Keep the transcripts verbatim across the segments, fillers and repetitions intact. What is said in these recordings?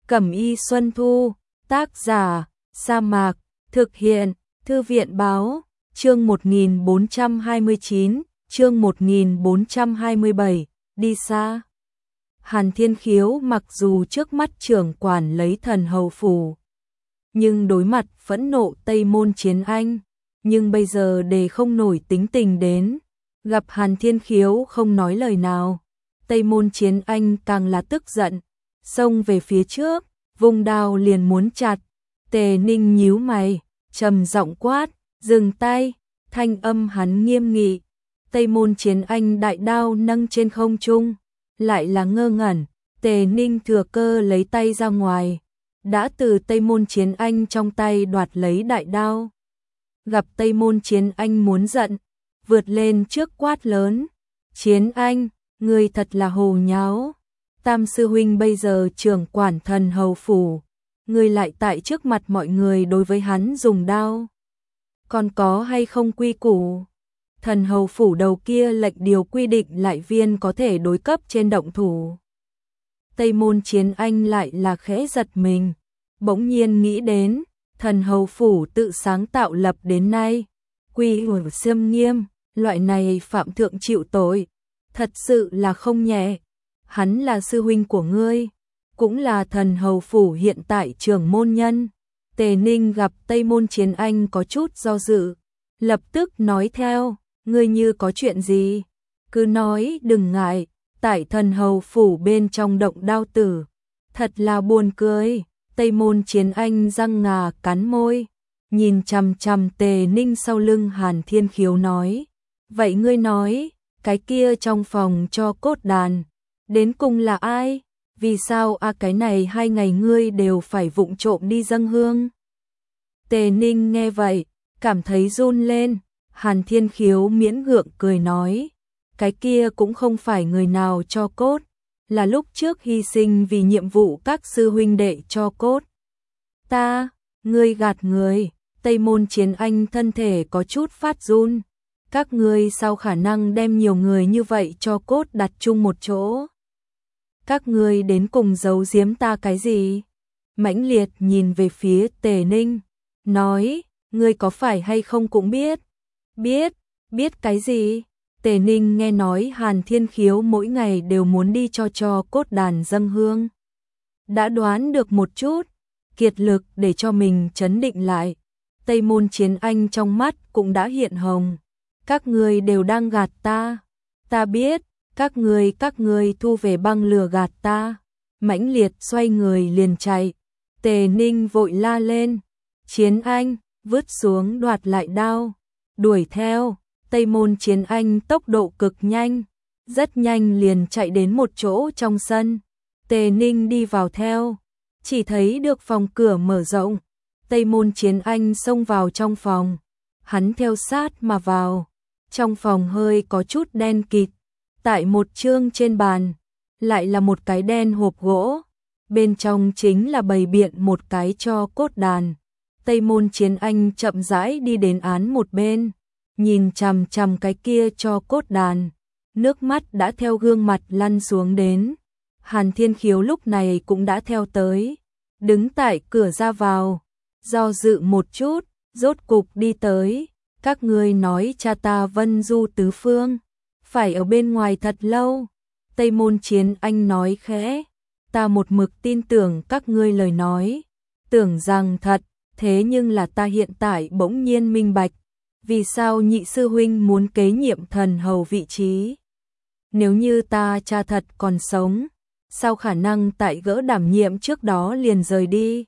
Cẩm y Xuân Thu, tác giả, Sa Mạc, thực hiện, Thư viện báo, chương một nghìn bốn trăm hai mươi chín, chương một nghìn bốn trăm hai mươi bảy, đi xa. Hàn Thiên Khiếu mặc dù trước mắt trưởng quản lấy Thần Hầu Phủ, nhưng đối mặt phẫn nộ Tây Môn Chiến Anh, nhưng bây giờ để không nổi tính tình đến, gặp Hàn Thiên Khiếu không nói lời nào. Tây Môn Chiến Anh càng là tức giận, xông về phía trước, vùng đao liền muốn chặt. Tề Ninh nhíu mày, trầm giọng quát, dừng tay, thanh âm hắn nghiêm nghị. Tây Môn Chiến Anh đại đao nâng trên không trung, lại là ngơ ngẩn. Tề Ninh thừa cơ lấy tay ra ngoài, đã từ Tây Môn Chiến Anh trong tay đoạt lấy đại đao. Gặp Tây Môn Chiến Anh muốn giận, vượt lên trước quát lớn, Chiến Anh, ngươi thật là hồ nháo. Tam sư huynh bây giờ trưởng quản Thần Hầu Phủ, ngươi lại tại trước mặt mọi người đối với hắn dùng đao. Còn có hay không quy củ? Thần Hầu Phủ đầu kia lệnh điều quy định lại viên có thể đối cấp trên động thủ. Tây Môn Chiến Anh lại là khẽ giật mình, bỗng nhiên nghĩ đến, Thần Hầu Phủ tự sáng tạo lập đến nay, quy củ xiêm nghiêm, loại này phạm thượng chịu tội, thật sự là không nhẹ. Hắn là sư huynh của ngươi, cũng là Thần Hầu Phủ hiện tại trưởng môn nhân. Tề Ninh gặp Tây Môn Chiến Anh có chút do dự, lập tức nói theo, ngươi như có chuyện gì, cứ nói đừng ngại, tại Thần Hầu Phủ bên trong động đao tử. Thật là buồn cười. Tây Môn Chiến Anh răng ngà cắn môi, nhìn chằm chằm Tề Ninh sau lưng Hàn Thiên Khiếu nói, vậy ngươi nói, cái kia trong phòng cho cốt đàn, đến cùng là ai? Vì sao a à, cái này hai ngày ngươi đều phải vụng trộm đi dâng hương? Tề Ninh nghe vậy, cảm thấy run lên. Hàn Thiên Khiếu miễn gượng cười nói, cái kia cũng không phải người nào cho cốt, là lúc trước hy sinh vì nhiệm vụ các sư huynh đệ cho cốt. Ta, ngươi gạt người. Tây Môn Chiến Anh thân thể có chút phát run. Các ngươi sao khả năng đem nhiều người như vậy cho cốt đặt chung một chỗ? Các ngươi đến cùng giấu giếm ta cái gì? Mãnh liệt nhìn về phía Tề Ninh, nói, ngươi có phải hay không cũng biết? Biết, biết cái gì? Tề Ninh nghe nói Hàn Thiên Khiếu mỗi ngày đều muốn đi cho cho cốt đàn dâng hương. Đã đoán được một chút, kiệt lực để cho mình trấn định lại. Tây Môn Chiến Anh trong mắt cũng đã hiện hồng. Các ngươi đều đang gạt ta. Ta biết, các ngươi các ngươi thu về băng lừa gạt ta. Mãnh liệt xoay người liền chạy. Tề Ninh vội la lên, Chiến Anh, vứt xuống đoạt lại đao, đuổi theo. Tây Môn Chiến Anh tốc độ cực nhanh, rất nhanh liền chạy đến một chỗ trong sân. Tề Ninh đi vào theo, chỉ thấy được phòng cửa mở rộng. Tây Môn Chiến Anh xông vào trong phòng, hắn theo sát mà vào. Trong phòng hơi có chút đen kịt, tại một chương trên bàn, lại là một cái đen hộp gỗ, bên trong chính là bày biện một cái cho cốt đàn. Tây Môn Chiến Anh chậm rãi đi đến án một bên, nhìn chằm chằm cái kia cho cốt đàn, nước mắt đã theo gương mặt lăn xuống đến. Hàn Thiên Khiếu lúc này cũng đã theo tới, đứng tại cửa ra vào, do dự một chút, rốt cục đi tới. Các ngươi nói cha ta vân du tứ phương, phải ở bên ngoài thật lâu. Tây Môn Chiến Anh nói khẽ, ta một mực tin tưởng các ngươi lời nói, tưởng rằng thật, thế nhưng là ta hiện tại bỗng nhiên minh bạch, vì sao nhị sư huynh muốn kế nhiệm thần hầu vị trí. Nếu như ta cha thật còn sống, sao khả năng tại gỡ đảm nhiệm trước đó liền rời đi?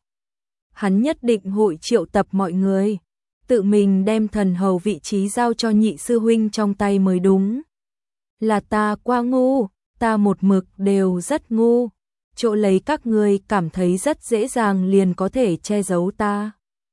Hắn nhất định hội triệu tập mọi người, tự mình đem thần hầu vị trí giao cho nhị sư huynh trong tay mới đúng. Là ta quá ngu, ta một mực đều rất ngu, chỗ lấy các ngươi cảm thấy rất dễ dàng liền có thể che giấu ta.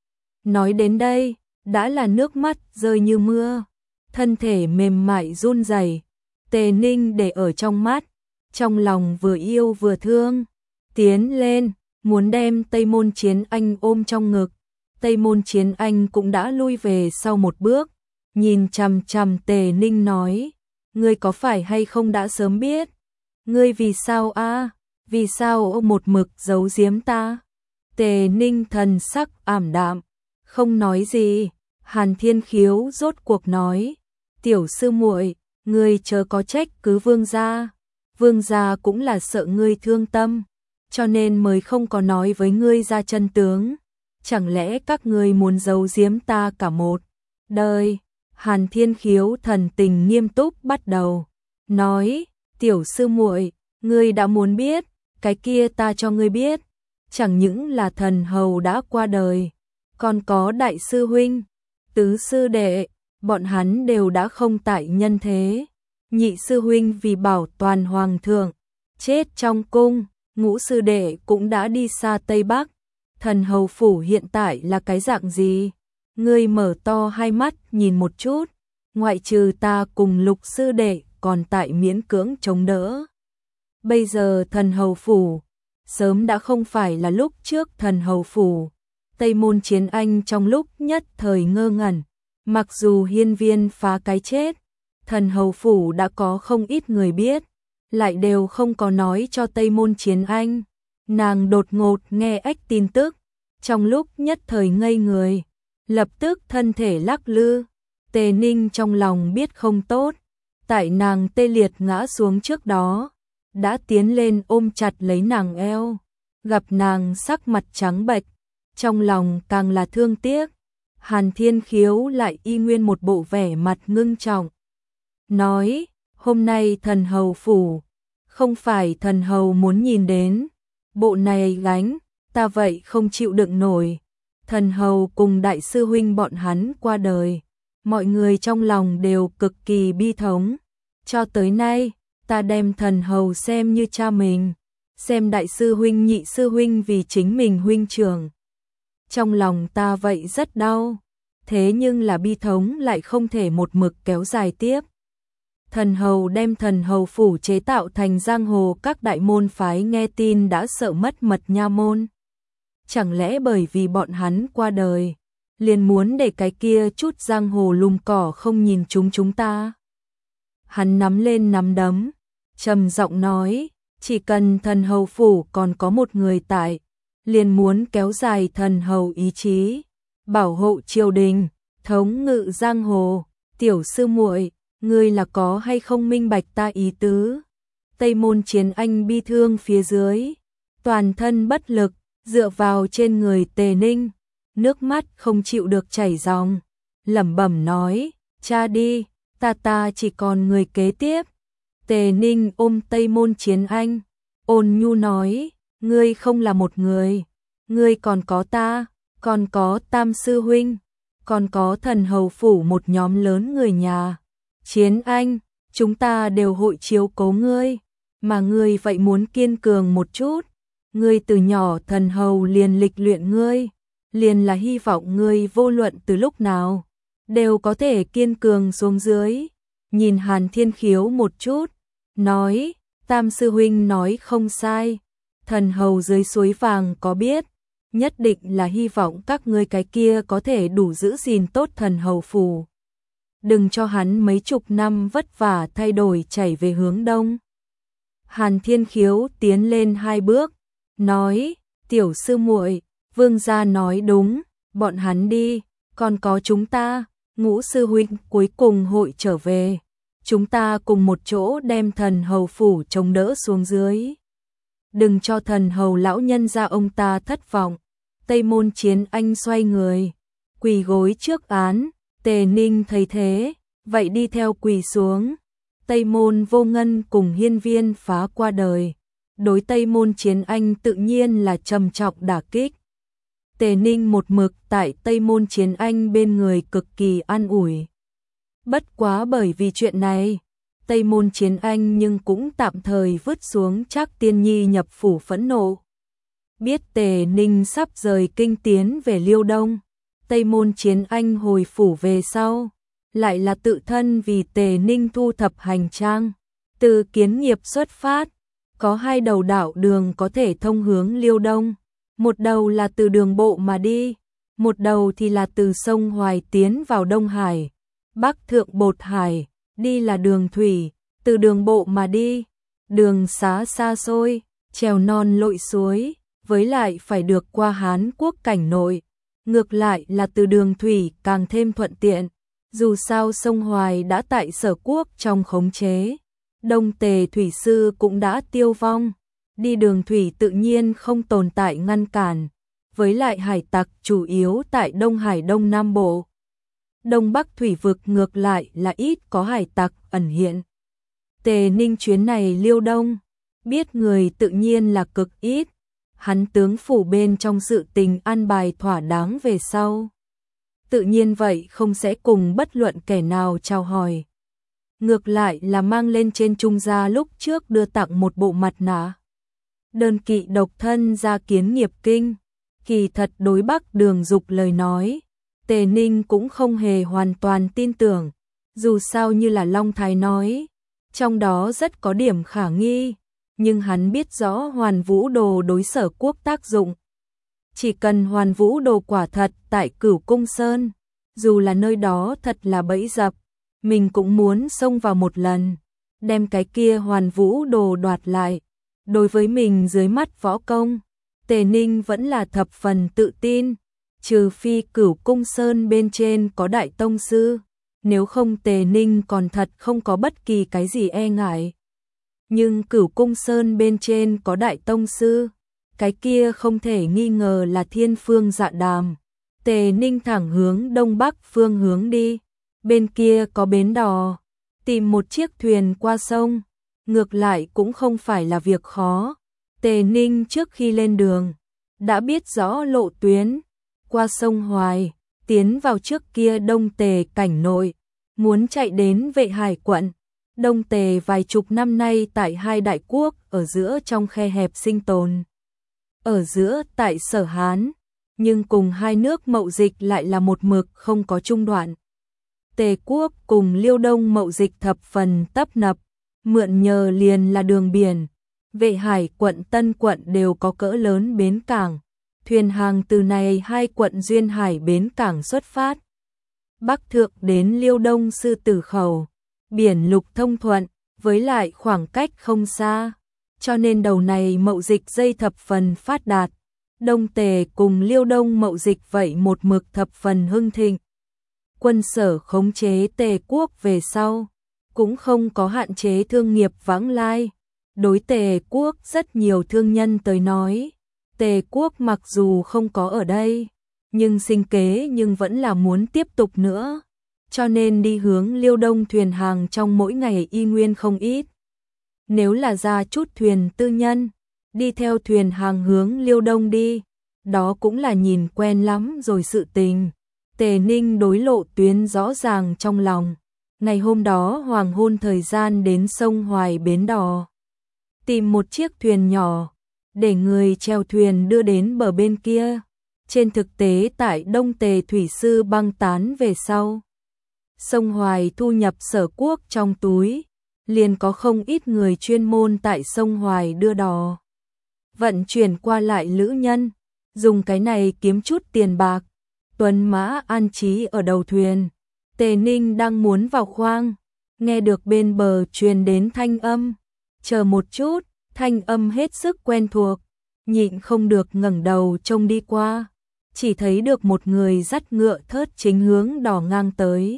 Nói đến đây, đã là nước mắt rơi như mưa, thân thể mềm mại run rẩy. Tề Ninh để ở trong mắt, trong lòng vừa yêu vừa thương, tiến lên, muốn đem Tây Môn Chiến Anh ôm trong ngực. Tây Môn Chiến Anh cũng đã lui về sau một bước, nhìn chằm chằm Tề Ninh nói, ngươi có phải hay không đã sớm biết? Ngươi vì sao a? vì sao một mực giấu giếm ta? Tề Ninh thần sắc ảm đạm, không nói gì. Hàn Thiên Khiếu rốt cuộc nói, tiểu sư muội, ngươi chớ có trách cứ vương gia. Vương gia cũng là sợ ngươi thương tâm, cho nên mới không có nói với ngươi ra chân tướng. Chẳng lẽ các ngươi muốn giấu giếm ta cả một đời? Hàn Thiên Khiếu thần tình nghiêm túc bắt đầu nói, tiểu sư muội, ngươi đã muốn biết, cái kia ta cho ngươi biết. Chẳng những là thần hầu đã qua đời, còn có đại sư huynh, tứ sư đệ, bọn hắn đều đã không tại nhân thế. Nhị sư huynh vì bảo toàn hoàng thượng, chết trong cung. Ngũ sư đệ cũng đã đi xa Tây Bắc. Thần hầu phủ hiện tại là cái dạng gì? Ngươi mở to hai mắt nhìn một chút, ngoại trừ ta cùng Lục sư đệ còn tại miễn cưỡng chống đỡ. Bây giờ thần hầu phủ sớm đã không phải là lúc trước thần hầu phủ. Tây môn Chiến Anh trong lúc nhất thời ngơ ngẩn, mặc dù hiên viên phá cái chết, thần hầu phủ đã có không ít người biết, lại đều không có nói cho Tây môn Chiến Anh. Nàng đột ngột nghe ếch tin tức, trong lúc nhất thời ngây người, lập tức thân thể lắc lư. Tề Ninh trong lòng biết không tốt, tại nàng tê liệt ngã xuống trước đó, đã tiến lên ôm chặt lấy nàng eo, gặp nàng sắc mặt trắng bệch, trong lòng càng là thương tiếc. Hàn Thiên Khiếu lại y nguyên một bộ vẻ mặt ngưng trọng, nói, hôm nay thần hầu phủ, không phải thần hầu muốn nhìn đến, bộ này gánh, ta vậy không chịu đựng nổi. Thần hầu cùng đại sư huynh bọn hắn qua đời, mọi người trong lòng đều cực kỳ bi thống. Cho tới nay, ta đem thần hầu xem như cha mình, xem đại sư huynh nhị sư huynh vì chính mình huynh trưởng. Trong lòng ta vậy rất đau, thế nhưng là bi thống lại không thể một mực kéo dài tiếp. Thần hầu đem thần hầu phủ chế tạo thành giang hồ, các đại môn phái nghe tin đã sợ mất mật nha môn. Chẳng lẽ bởi vì bọn hắn qua đời, liền muốn để cái kia chút giang hồ lùm cỏ không nhìn chúng chúng ta? Hắn nắm lên nắm đấm, trầm giọng nói, chỉ cần thần hầu phủ còn có một người tại, liền muốn kéo dài thần hầu ý chí, bảo hộ triều đình, thống ngự giang hồ. Tiểu sư muội, ngươi là có hay không minh bạch ta ý tứ? Tây môn Chiến Anh bi thương phía dưới, toàn thân bất lực, dựa vào trên người Tề Ninh, nước mắt không chịu được chảy ròng, lẩm bẩm nói, cha đi, ta ta chỉ còn người kế tiếp. Tề Ninh ôm Tây môn Chiến Anh, ôn nhu nói, ngươi không là một người, ngươi còn có ta, còn có Tam sư huynh, còn có thần hầu phủ một nhóm lớn người nhà. Chiến Anh, chúng ta đều hội chiếu cố ngươi, mà ngươi vậy muốn kiên cường một chút. Ngươi từ nhỏ thần hầu liền lịch luyện ngươi, liền là hy vọng ngươi vô luận từ lúc nào đều có thể kiên cường xuống dưới. Nhìn Hàn Thiên Khiếu một chút, nói, Tam sư huynh nói không sai, thần hầu dưới suối vàng có biết, nhất định là hy vọng các ngươi cái kia có thể đủ giữ gìn tốt thần hầu phủ. Đừng cho hắn mấy chục năm vất vả thay đổi chảy về hướng đông. Hàn Thiên Khiếu tiến lên hai bước, nói, tiểu sư muội, vương gia nói đúng, bọn hắn đi, còn có chúng ta, Ngũ sư huynh cuối cùng hội trở về, chúng ta cùng một chỗ đem thần hầu phủ chống đỡ xuống dưới. Đừng cho thần hầu lão nhân gia ông ta thất vọng. Tây môn Chiến Anh xoay người, quỳ gối trước án. Tề Ninh thấy thế, vậy đi theo quỳ xuống. Tây môn Vô Ngân cùng hiên viên phá qua đời, đối Tây môn Chiến Anh tự nhiên là trầm trọng đả kích. Tề Ninh một mực tại Tây môn Chiến Anh bên người cực kỳ an ủi. Bất quá bởi vì chuyện này, Tây môn Chiến Anh nhưng cũng tạm thời vứt xuống Trác Tiên Nhi nhập phủ phẫn nộ. Biết Tề Ninh sắp rời kinh tiến về Liêu Đông, Tây môn Chiến Anh hồi phủ về sau, lại là tự thân vì Tề Ninh thu thập hành trang. Từ Kiến Nghiệp xuất phát, có hai đầu đạo đường có thể thông hướng Liêu Đông. Một đầu là từ đường bộ mà đi, một đầu thì là từ sông Hoài tiến vào Đông Hải, Bắc thượng Bột Hải, đi là đường thủy, từ đường bộ mà đi. Đường xá xa xôi, trèo non lội suối, với lại phải được qua Hán Quốc cảnh nội. Ngược lại là từ đường thủy càng thêm thuận tiện, dù sao sông Hoài đã tại Sở Quốc trong khống chế, Đông Tề thủy sư cũng đã tiêu vong, đi đường thủy tự nhiên không tồn tại ngăn cản, với lại hải tặc chủ yếu tại Đông Hải Đông Nam Bộ. Đông Bắc thủy vực ngược lại là ít có hải tặc ẩn hiện. Tề Ninh chuyến này Liêu Đông, biết người tự nhiên là cực ít, hắn tướng phủ bên trong sự tình an bài thỏa đáng về sau. Tự nhiên vậy không sẽ cùng bất luận kẻ nào chào hỏi. Ngược lại là mang lên trên trung gia lúc trước đưa tặng một bộ mặt nạ. Đơn kỵ độc thân ra kiến nghiệp kinh, kỳ thật đối Bắc Đường Dục lời nói, Tề Ninh cũng không hề hoàn toàn tin tưởng, dù sao như là Long Thái nói, trong đó rất có điểm khả nghi, nhưng hắn biết rõ Hoàn Vũ Đồ đối Sở Quốc tác dụng. Chỉ cần Hoàn Vũ Đồ quả thật tại Cửu Cung Sơn, dù là nơi đó thật là bẫy dập, mình cũng muốn xông vào một lần, đem cái kia Hoàn Vũ Đồ đoạt lại. Đối với mình dưới mắt võ công, Tề Ninh vẫn là thập phần tự tin, trừ phi Cửu Cung Sơn bên trên có đại tông sư, nếu không Tề Ninh còn thật không có bất kỳ cái gì e ngại. Nhưng Cửu Cung Sơn bên trên có đại tông sư, cái kia không thể nghi ngờ là Thiên Phương Dạ Đàm. Tề Ninh thẳng hướng đông bắc phương hướng đi, bên kia có bến đò, tìm một chiếc thuyền qua sông, ngược lại cũng không phải là việc khó. Tề Ninh trước khi lên đường, đã biết rõ lộ tuyến, qua sông Hoài, tiến vào trước kia Đông Tề cảnh nội, muốn chạy đến Vệ Hải quận. Đông Tề vài chục năm nay tại hai đại quốc ở giữa trong khe hẹp sinh tồn. Ở giữa tại Sở Hán, nhưng cùng hai nước mậu dịch lại là một mực không có trung đoạn. Tề quốc cùng Liêu Đông mậu dịch thập phần tấp nập, mượn nhờ liền là đường biển. Vệ Hải quận Tân quận đều có cỡ lớn bến cảng, thuyền hàng từ này hai quận duyên hải bến cảng xuất phát. Bắc thượng đến Liêu Đông Sư Tử Khẩu, biển lục thông thuận, với lại khoảng cách không xa, cho nên đầu này mậu dịch dây thập phần phát đạt. Đông Tề cùng Liêu Đông mậu dịch vậy một mực thập phần hưng thịnh. Quân Sở khống chế Tề quốc về sau, cũng không có hạn chế thương nghiệp vãng lai. Đối Tề quốc rất nhiều thương nhân tới nói, Tề quốc mặc dù không có ở đây, nhưng sinh kế nhưng vẫn là muốn tiếp tục nữa, cho nên đi hướng Liêu Đông thuyền hàng trong mỗi ngày y nguyên không ít. Nếu là ra chút thuyền tư nhân, đi theo thuyền hàng hướng Liêu Đông đi, đó cũng là nhìn quen lắm rồi sự tình. Tề Ninh đối lộ tuyến rõ ràng trong lòng. Ngày hôm đó hoàng hôn thời gian đến sông Hoài bến đò, tìm một chiếc thuyền nhỏ, để người chèo thuyền đưa đến bờ bên kia. Trên thực tế tại Đông Tề thủy sư băng tán về sau, sông Hoài thu nhập Sở Quốc trong túi, liền có không ít người chuyên môn tại sông Hoài đưa đò, vận chuyển qua lại lữ nhân, dùng cái này kiếm chút tiền bạc. Tuấn mã an trí ở đầu thuyền, Tề Ninh đang muốn vào khoang, nghe được bên bờ truyền đến thanh âm, chờ một chút, thanh âm hết sức quen thuộc, nhịn không được ngẩng đầu trông đi qua, chỉ thấy được một người dắt ngựa thớt chính hướng đò ngang tới.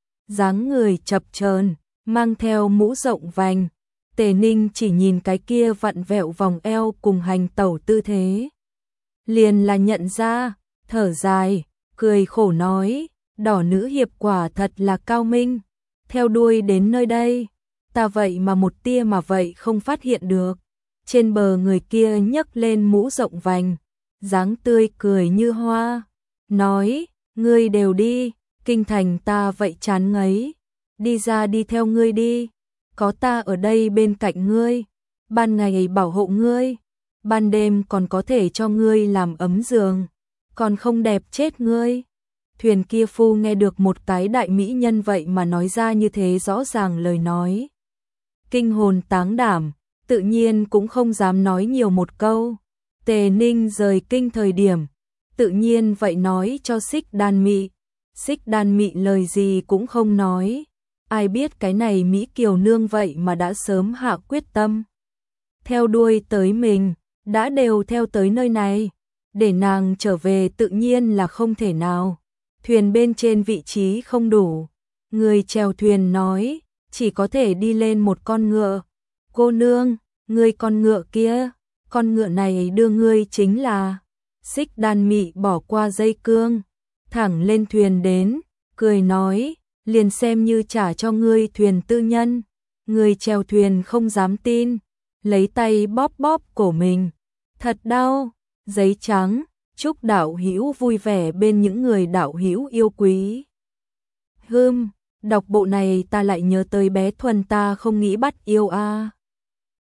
Dáng người chập chờn, mang theo mũ rộng vành, Tề Ninh chỉ nhìn cái kia vặn vẹo vòng eo cùng hành tẩu tư thế, liền là nhận ra, thở dài, cười khổ nói, đỏ nữ hiệp quả thật là cao minh, theo đuôi đến nơi đây, ta vậy mà một tia mà vậy không phát hiện được. Trên bờ người kia nhấc lên mũ rộng vành, dáng tươi cười như hoa, nói, ngươi đều đi, kinh thành ta vậy chán ngấy, đi ra đi theo ngươi đi, có ta ở đây bên cạnh ngươi, ban ngày bảo hộ ngươi, ban đêm còn có thể cho ngươi làm ấm giường, còn không đẹp chết ngươi. Thuyền kia phu nghe được một cái đại mỹ nhân vậy mà nói ra như thế rõ ràng lời nói, kinh hồn táng đảm, tự nhiên cũng không dám nói nhiều một câu. Tề Ninh rời kinh thời điểm, tự nhiên vậy nói cho Xích Đan Mị. Xích Đan Mị lời gì cũng không nói, ai biết cái này Mỹ Kiều nương vậy mà đã sớm hạ quyết tâm. theo đuôi tới mình, đã đều theo tới nơi này, để nàng trở về tự nhiên là không thể nào. Thuyền bên trên vị trí không đủ, người chèo thuyền nói, chỉ có thể đi lên một con ngựa. Cô nương, người con ngựa kia, con ngựa này đưa ngươi chính là. Xích Đan Mị bỏ qua dây cương, thẳng lên thuyền đến, cười nói, liền xem như trả cho ngươi thuyền tư nhân. Người chèo thuyền không dám tin, lấy tay bóp bóp cổ mình, thật đau. Giấy trắng, chúc đạo hữu vui vẻ bên những người đạo hữu yêu quý. Hừm, đọc bộ này ta lại nhớ tới bé Thuần ta không nghĩ bắt yêu a. À.